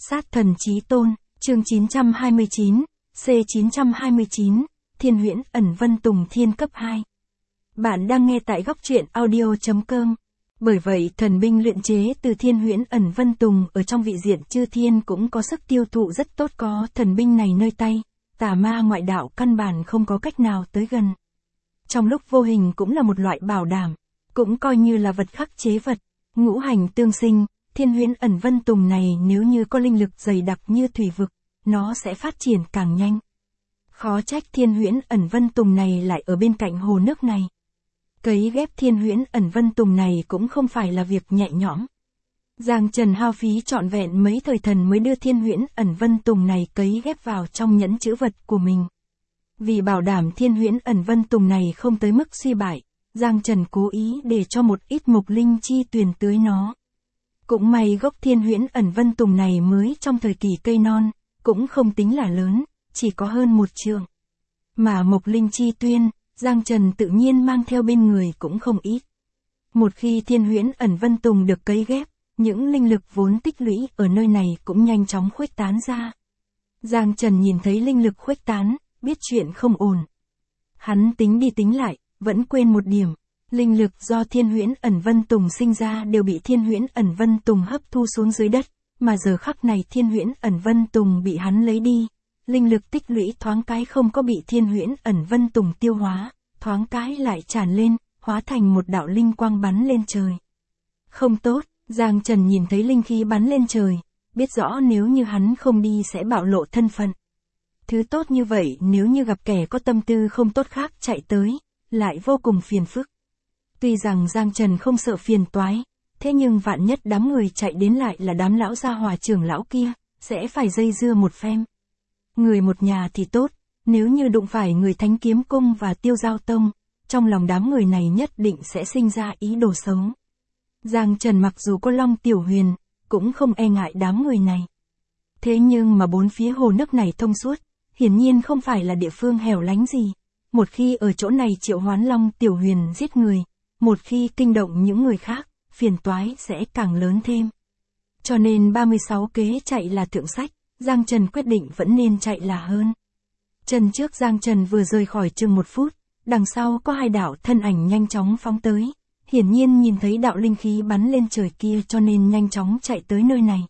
Sát thần chí tôn, chương 929, C929, Thiên Huyễn ẩn Vân Tùng Thiên cấp 2. Bạn đang nghe tại góc truyện audio.com. Bởi vậy thần binh luyện chế từ Thiên Huyễn ẩn Vân Tùng ở trong vị diện chư thiên cũng có sức tiêu thụ rất tốt, có thần binh này nơi tay, tà ma ngoại đạo căn bản không có cách nào tới gần. Trong lúc vô hình cũng là một loại bảo đảm, cũng coi như là vật khắc chế vật, ngũ hành tương sinh. Thiên Huyễn ẩn Vân Tùng này nếu như có linh lực dày đặc như thủy vực, nó sẽ phát triển càng nhanh. Khó trách Thiên Huyễn ẩn Vân Tùng này lại ở bên cạnh hồ nước này. Cấy ghép Thiên Huyễn ẩn Vân Tùng này cũng không phải là việc nhẹ nhõm. Giang Trần hao phí trọn vẹn mấy thời thần mới đưa Thiên Huyễn ẩn Vân Tùng này cấy ghép vào trong nhẫn chữ vật của mình. Vì bảo đảm Thiên Huyễn ẩn Vân Tùng này không tới mức suy bại, Giang Trần cố ý để cho một ít mục linh chi tuyền tưới nó. Cũng may gốc Thiên Huyễn ẩn Vân Tùng này mới trong thời kỳ cây non, cũng không tính là lớn, chỉ có hơn 1 trượng. Mà mộc linh chi tuyên, Giang Trần tự nhiên mang theo bên người cũng không ít. Một khi Thiên Huyễn ẩn Vân Tùng được cấy ghép, những linh lực vốn tích lũy ở nơi này cũng nhanh chóng khuếch tán ra. Giang Trần nhìn thấy linh lực khuếch tán, biết chuyện không ổn. Hắn tính đi tính lại, vẫn quên một điểm. Linh lực do Thiên Huyễn ẩn Vân Tùng sinh ra đều bị Thiên Huyễn ẩn Vân Tùng hấp thu xuống dưới đất, mà giờ khắc này Thiên Huyễn ẩn Vân Tùng bị hắn lấy đi. Linh lực tích lũy thoáng cái không có bị Thiên Huyễn ẩn Vân Tùng tiêu hóa, thoáng cái lại tràn lên, hóa thành một đạo linh quang bắn lên trời. Không tốt, Giang Trần nhìn thấy linh khí bắn lên trời, biết rõ nếu như hắn không đi sẽ bạo lộ thân phận. Thứ tốt như vậy nếu như gặp kẻ có tâm tư không tốt khác chạy tới, lại vô cùng phiền phức. Tuy rằng Giang Trần không sợ phiền toái, thế nhưng vạn nhất đám người chạy đến lại là đám lão gia hòa trưởng lão kia, sẽ phải dây dưa một phen. Người một nhà thì tốt, nếu như đụng phải người Thánh Kiếm Cung và Tiêu Giao Tông, trong lòng đám người này nhất định sẽ sinh ra ý đồ xấu. Giang Trần mặc dù có Long Tiểu Huyền, cũng không e ngại đám người này. Thế nhưng mà bốn phía hồ nước này thông suốt, hiển nhiên không phải là địa phương hẻo lánh gì. Một khi ở chỗ này triệu hoán Long Tiểu Huyền giết người, một khi kinh động những người khác, phiền toái sẽ càng lớn thêm. Cho nên 36 kế chạy là thượng sách, Giang Trần quyết định vẫn nên chạy là hơn. Chân trước Giang Trần vừa rời khỏi chừng 1 phút, đằng sau có 2 đạo thân ảnh nhanh chóng phóng tới. Hiển nhiên nhìn thấy đạo linh khí bắn lên trời kia cho nên nhanh chóng chạy tới nơi này.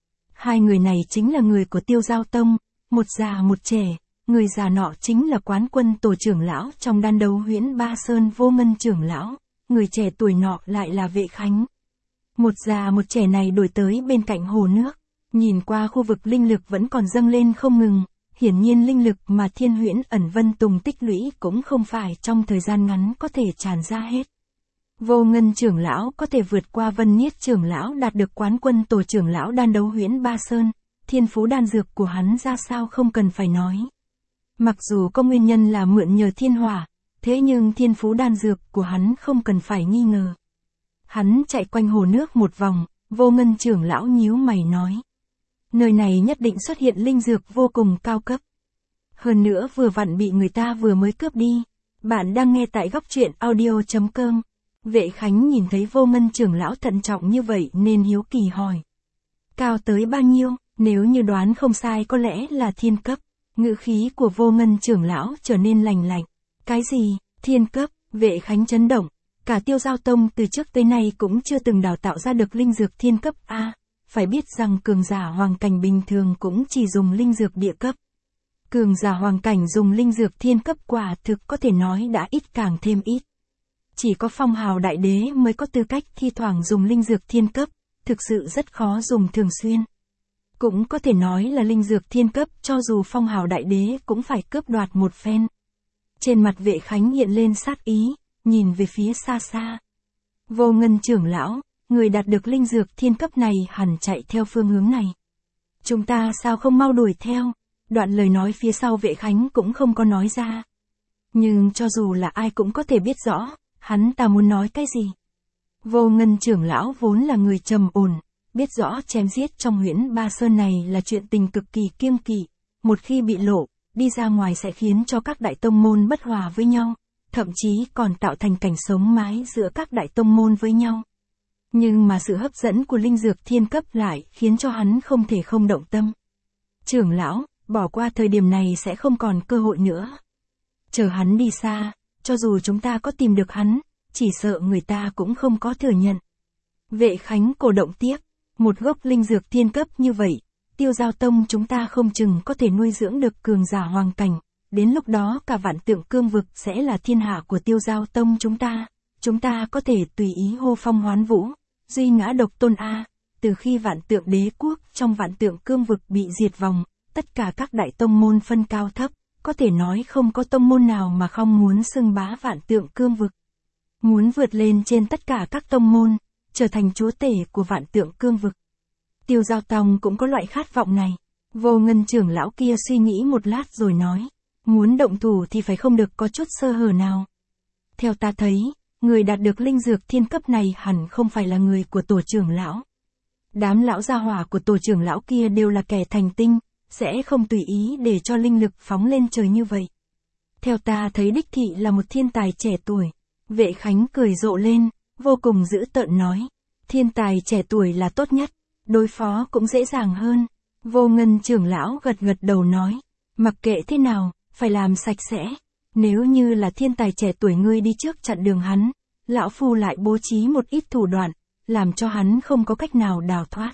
2 người này chính là người của Tiêu Giao Tông, một già một trẻ. Người già nọ chính là Quán Quân Tổ trưởng lão trong đan đấu Huyễn Ba Sơn Vô Ngân trưởng lão. Người trẻ tuổi nọ lại là Vệ Khánh. Một già một trẻ này đuổi tới bên cạnh hồ nước, nhìn qua khu vực linh lực vẫn còn dâng lên không ngừng, hiển nhiên linh lực mà Thiên Huyễn ẩn Vân Tùng tích lũy cũng không phải trong thời gian ngắn có thể tràn ra hết. Vô Ngân trưởng lão có thể vượt qua Vân Niết trưởng lão đạt được Quán Quân Tổ trưởng lão đan đấu Huyễn Ba Sơn, thiên phú đan dược của hắn ra sao không cần phải nói. Mặc dù có nguyên nhân là mượn nhờ thiên hỏa, thế nhưng thiên phú đan dược của hắn không cần phải nghi ngờ. Hắn chạy quanh hồ nước một vòng, Vô Ngân trưởng lão nhíu mày nói. Nơi này nhất định xuất hiện linh dược vô cùng cao cấp. Hơn nữa vừa vặn bị người ta vừa mới cướp đi. Bạn đang nghe tại góc truyện audio.com. Vệ Khánh nhìn thấy Vô Ngân trưởng lão thận trọng như vậy nên hiếu kỳ hỏi. Cao tới bao nhiêu, nếu như đoán không sai có lẽ là thiên cấp. Ngữ khí của Vô Ngân trưởng lão trở nên lành lạnh. Cái gì, thiên cấp, Vệ Khánh chấn động, cả Tiêu Giao Tông từ trước tới nay cũng chưa từng đào tạo ra được linh dược thiên cấp A, phải biết rằng cường giả hoàng cảnh bình thường cũng chỉ dùng linh dược địa cấp. Cường giả hoàng cảnh dùng linh dược thiên cấp quả thực có thể nói đã ít càng thêm ít. Chỉ có Phong Hào Đại Đế mới có tư cách thi thoảng dùng linh dược thiên cấp, thực sự rất khó dùng thường xuyên. Cũng có thể nói là linh dược thiên cấp cho dù Phong Hào Đại Đế cũng phải cướp đoạt một phen. Trên mặt Vệ Khánh hiện lên sát ý, nhìn về phía xa xa. Vô Ngân trưởng lão, người đạt được linh dược thiên cấp này hẳn chạy theo phương hướng này. Chúng ta sao không mau đuổi theo? Đoạn lời nói phía sau Vệ Khánh cũng không có nói ra. Nhưng cho dù là ai cũng có thể biết rõ, hắn ta muốn nói cái gì. Vô Ngân trưởng lão vốn là người trầm ổn, biết rõ chém giết trong Huyễn Ba Sơn này là chuyện tình cực kỳ kiêng kỵ. Một khi bị lộ, đi ra ngoài sẽ khiến cho các đại tông môn bất hòa với nhau, thậm chí còn tạo thành cảnh sống mái giữa các đại tông môn với nhau. Nhưng mà sự hấp dẫn của linh dược thiên cấp lại khiến cho hắn không thể không động tâm. Trưởng lão, bỏ qua thời điểm này sẽ không còn cơ hội nữa. Chờ hắn đi xa, cho dù chúng ta có tìm được hắn, chỉ sợ người ta cũng không có thừa nhận. Vệ Khánh cổ động tiếp, một gốc linh dược thiên cấp như vậy, Tiêu Giao Tông chúng ta không chừng có thể nuôi dưỡng được cường giả hoàng cảnh, đến lúc đó cả vạn tượng cương vực sẽ là thiên hạ của Tiêu Giao Tông chúng ta có thể tùy ý hô phong hoán vũ, duy ngã độc tôn a. Từ khi vạn tượng đế quốc trong vạn tượng cương vực bị diệt vong, tất cả các đại tông môn phân cao thấp, có thể nói không có tông môn nào mà không muốn xưng bá vạn tượng cương vực. Muốn vượt lên trên tất cả các tông môn, trở thành chúa tể của vạn tượng cương vực. Tiêu Giao Tông cũng có loại khát vọng này. Vô Ngân trưởng lão kia suy nghĩ một lát rồi nói, muốn động thủ thì phải không được có chút sơ hở nào. Theo ta thấy, người đạt được linh dược thiên cấp này hẳn không phải là người của tổ trưởng lão. Đám lão gia hỏa của tổ trưởng lão kia đều là kẻ thành tinh, sẽ không tùy ý để cho linh lực phóng lên trời như vậy. Theo ta thấy đích thị là một thiên tài trẻ tuổi. Vệ Khánh cười rộ lên, vô cùng dữ tợn nói, thiên tài trẻ tuổi là tốt nhất, đối phó cũng dễ dàng hơn. Vô Ngân trưởng lão gật gật đầu nói, mặc kệ thế nào, phải làm sạch sẽ. Nếu như là thiên tài trẻ tuổi ngươi đi trước chặn đường hắn, lão phu lại bố trí một ít thủ đoạn, làm cho hắn không có cách nào đào thoát.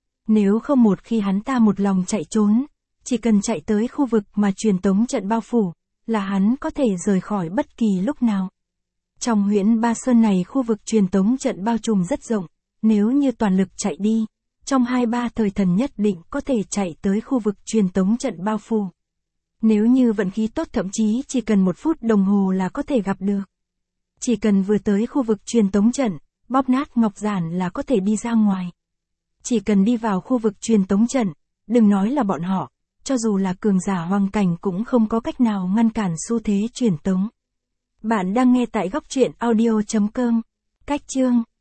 Nếu không một khi hắn ta một lòng chạy trốn, chỉ cần chạy tới khu vực mà truyền tống trận bao phủ, là hắn có thể rời khỏi bất kỳ lúc nào. Trong huyễn Ba Sơn này khu vực truyền tống trận bao trùm rất rộng, nếu như toàn lực chạy đi, trong 2-3 thời thần nhất định có thể chạy tới khu vực truyền tống trận bao phủ. Nếu như vận khí tốt thậm chí chỉ cần 1 phút đồng hồ là có thể gặp được. Chỉ cần vừa tới khu vực truyền tống trận, bóp nát ngọc giản là có thể đi ra ngoài. Chỉ cần đi vào khu vực truyền tống trận, đừng nói là bọn họ, cho dù là cường giả hoàng cảnh cũng không có cách nào ngăn cản xu thế truyền tống. Bạn đang nghe tại góc truyện audio.com. Cách chương